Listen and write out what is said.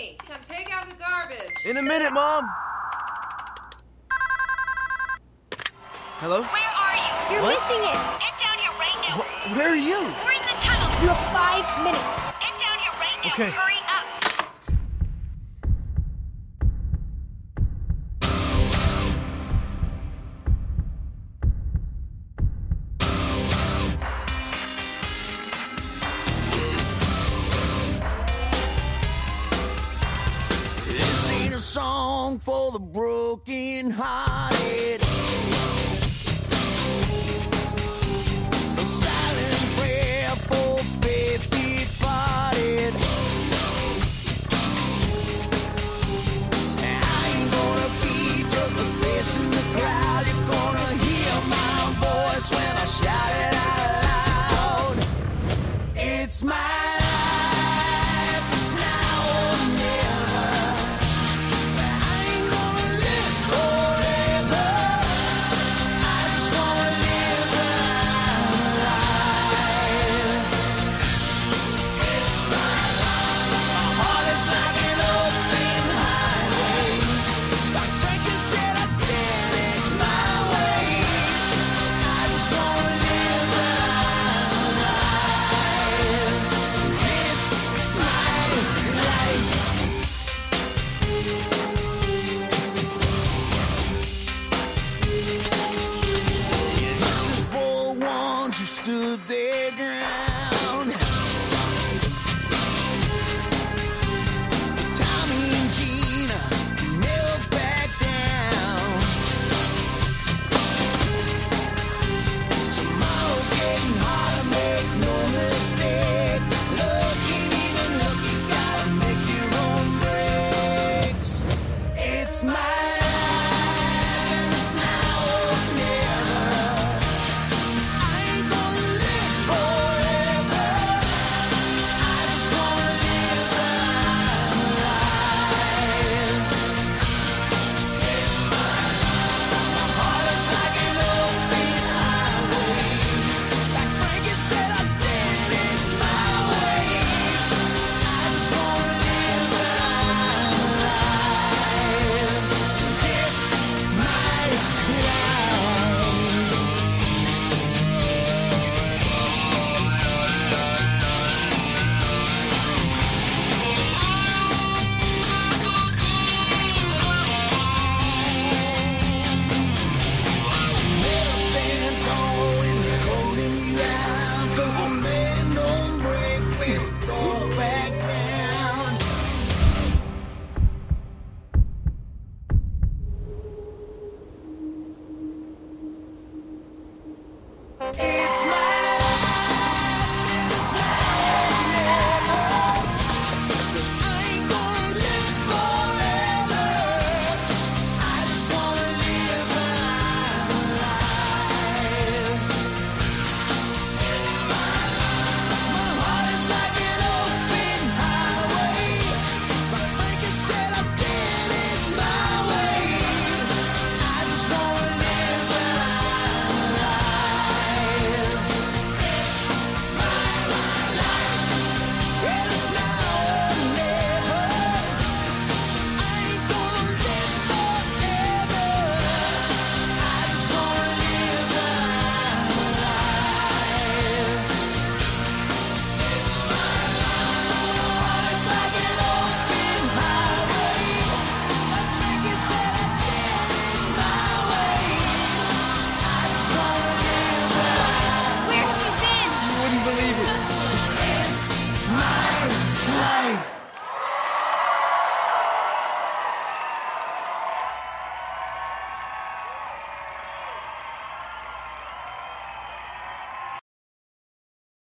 Jimmy, come take out the garbage. In a minute, Mom. Hello? Where are you? You're What? missing it. Get down here right now. Where are you? We're in the tunnel. You have 5 minutes. Get down here right now. Okay. Hurry up. This ain't a song for the broken hearted.